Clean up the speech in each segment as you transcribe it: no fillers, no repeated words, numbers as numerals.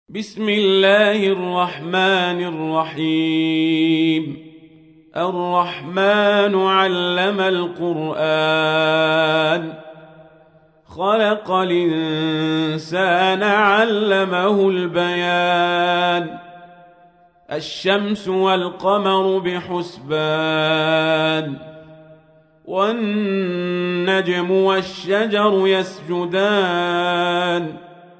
بسم الله الرحمن الرحيم. الرحمن علم القرآن، خلق الإنسان علمه البيان. الشمس والقمر بحسبان، والنجم والشجر يسجدان،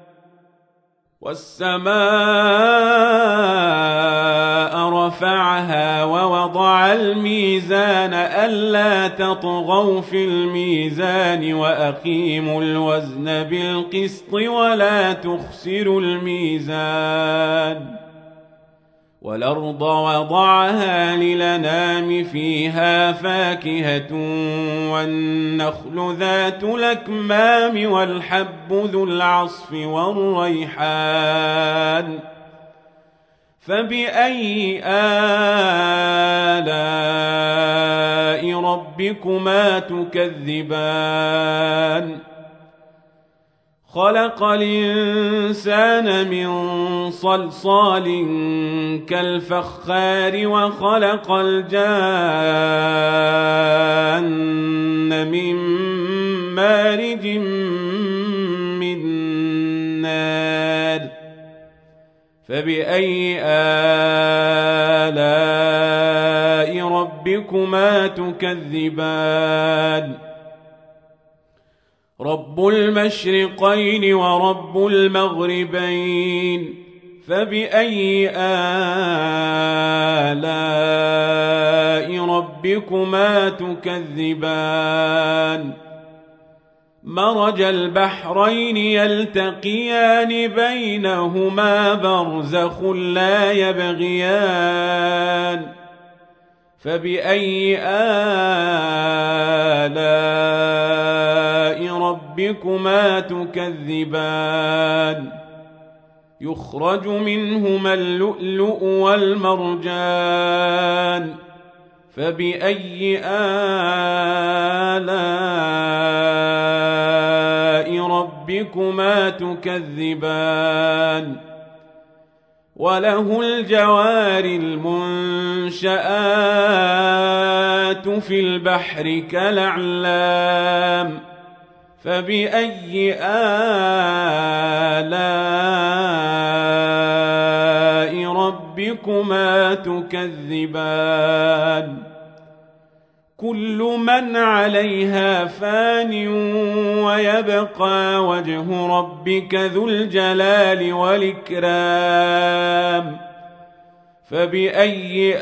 والسماء رفعها ووضع الميزان ألا تطغوا في الميزان وأقيموا الوزن بالقسط ولا تخسروا الميزان. والأرض وضعها للأنام فيها فاكهة والنخل ذات الأكمام والحب ذو العصف والريحان. فبأي آلاء ربكما تكذبان؟ خلق الإنسان من صلصال كالفخار وخلق الجان من مارج من نار. فبأي آلاء ربكما تكذبان؟ رب المشرقين ورب المغربين. فبأي آلاء ربكما تكذبان؟ مرج البحرين يلتقيان بينهما برزخ لا يبغيان. فبأي آلاء ربكما تكذبان؟ يخرج منهما اللؤلؤ والمرجان. فبأي آلاء ربكما تكذبان؟ وله الجوار المنشآت في البحر كالأعلام. فبأي آلاء ربكما تكذبان؟ كل من عليها فان ويبقى وجه ربك ذو الجلال والإكرام. فبأي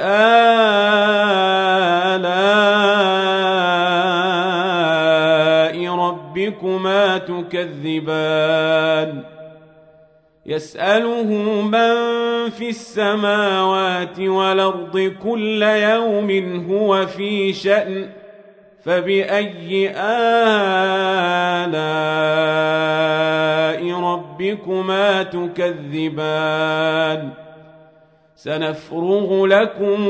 آلاء ربكما تكذبان؟ يسأله من في السماوات والأرض كل يوم هو في شأن. فبأي آلاء ربكما تكذبان؟ سنفرغ لكم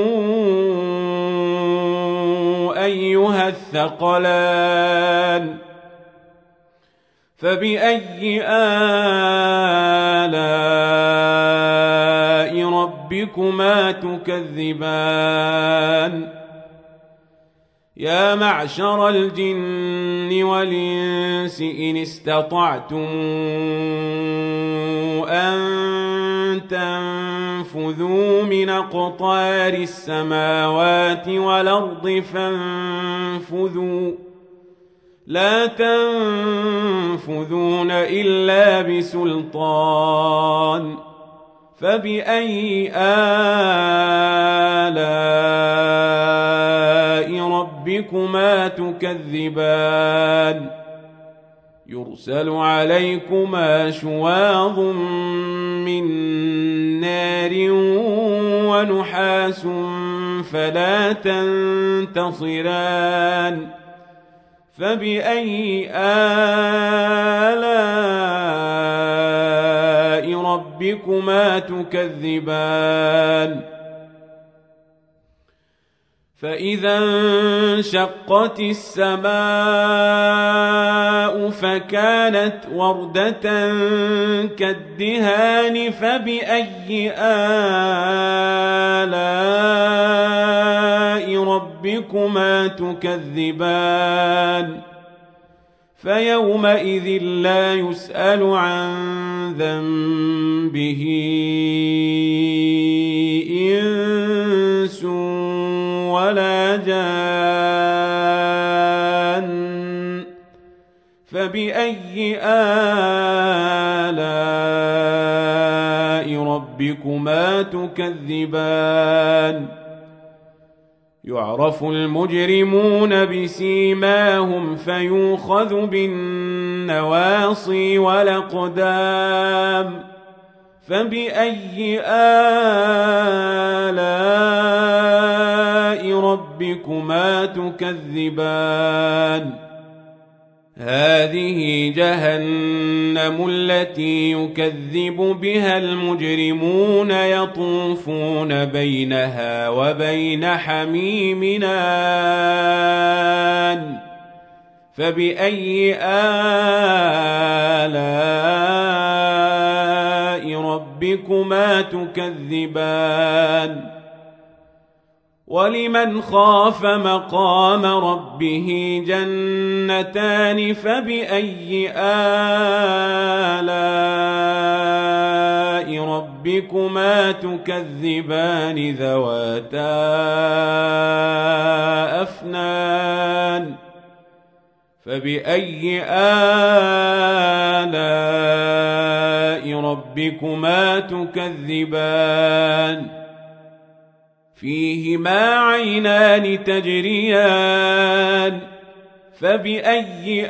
أيها الثقلان. فبأي آلاء ربكما تكذبان؟ يا معشر الجن والإنس إن استطعتم أن تنفذوا من أقطار السماوات والأرض فانفذوا، لا تنفذون إلا بسلطان. فبأي آلاء ربكما تكذبان؟ يرسل عليكما شواظ من نار ونحاس فلا تنتصران. فبأي آلاء ربكما تكذبان؟ فإذا انشقت السماء السماء فكانت وردة كالدهان فبأي آلاء ربكما تكذبان فيومئذ لا يسأل عن ذنبه إنس ولا جان فبأي آلاء ربكما تكذبان يعرف المجرمون بسيماهم فيوخذ بالنواصي والأقدام فبأي آلاء ربكما تكذبان هذه جهنم التي يكذب بها المجرمون يطوفون بينها وبين حميم آن فبأي آلاء ربكما تكذبان ولمن خاف مقام ربه جنتان فبأي آلاء ربكما تكذبان ذواتا أفنان فبأي آلاء ربكما تكذبان فيهما عينان تجريان فبأي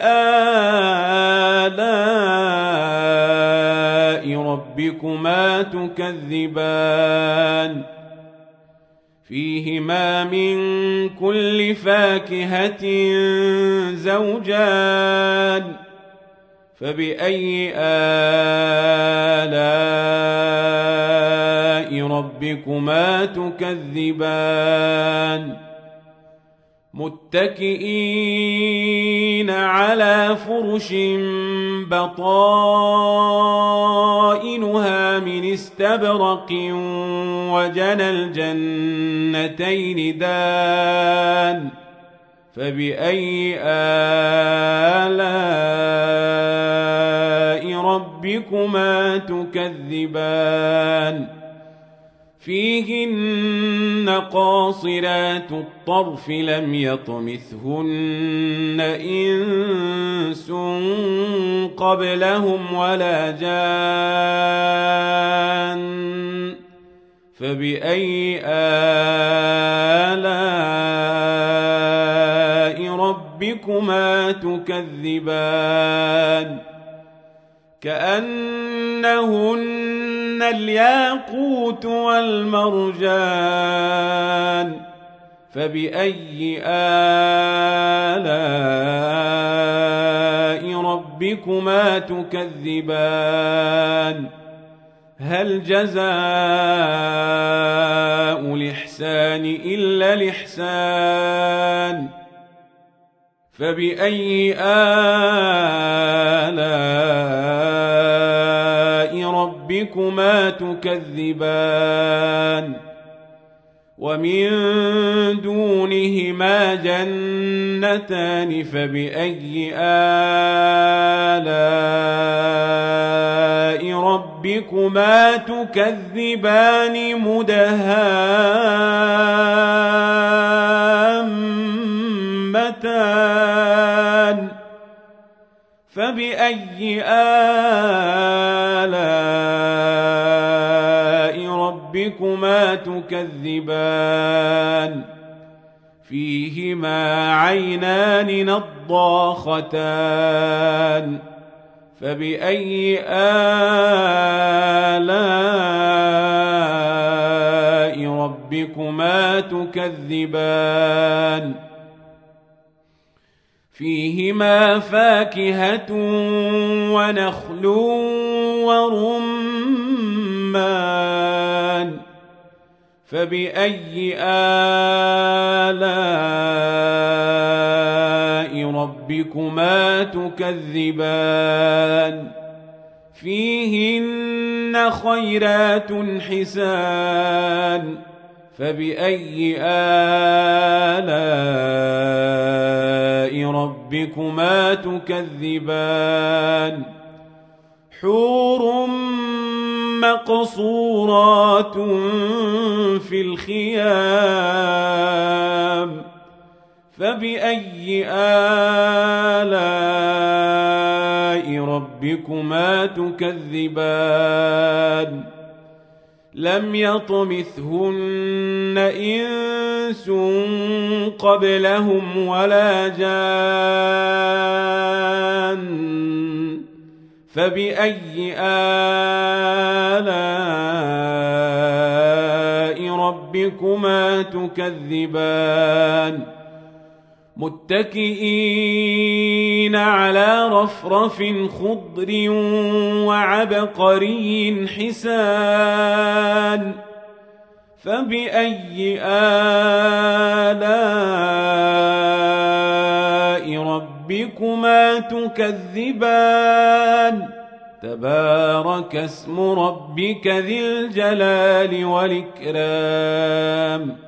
آلاء ربكما تكذبان فيهما من كل فاكهة زوجان فبأي آلاء ربكما تكذبان متكئين على فرش بطائنها من استبرق وجنى الجنتين دان فبأي آلاء ربكما تكذبان فيهن قاصرات الطرف لم يطمثهن إنس قبلهم ولا جان فبأي آلاء ربكما تكذبان كأنهن الياقوت والمرجان فبأي آلاء ربكما تكذبان هل جزاء الإحسان إلا الإحسان فبأي آلاء ربكما تكذبان ومن دونهما جنتان فبأي آلاء ربكما تكذبان مدهامتان فبأي آلاء ربكما تكذبان فيهما عينان نضاختان فبأي آلاء ربكما تكذبان فيهما فاكهة ونخل ورمان فبأي آلاء ربكما تكذبان فيهن خيرات حسان فبأي آلاء ربكما تكذبان حور مقصورات في الخيام فبأي آلاء ربكما تكذبان لم يطمثهن إنس قبلهم ولا جان فبأي آلاء ربكما تكذبان متكئين على رفرف خضر وعبقري حسان فبأي آلاء ربكما تكذبان تبارك اسم ربك ذي الجلال والإكرام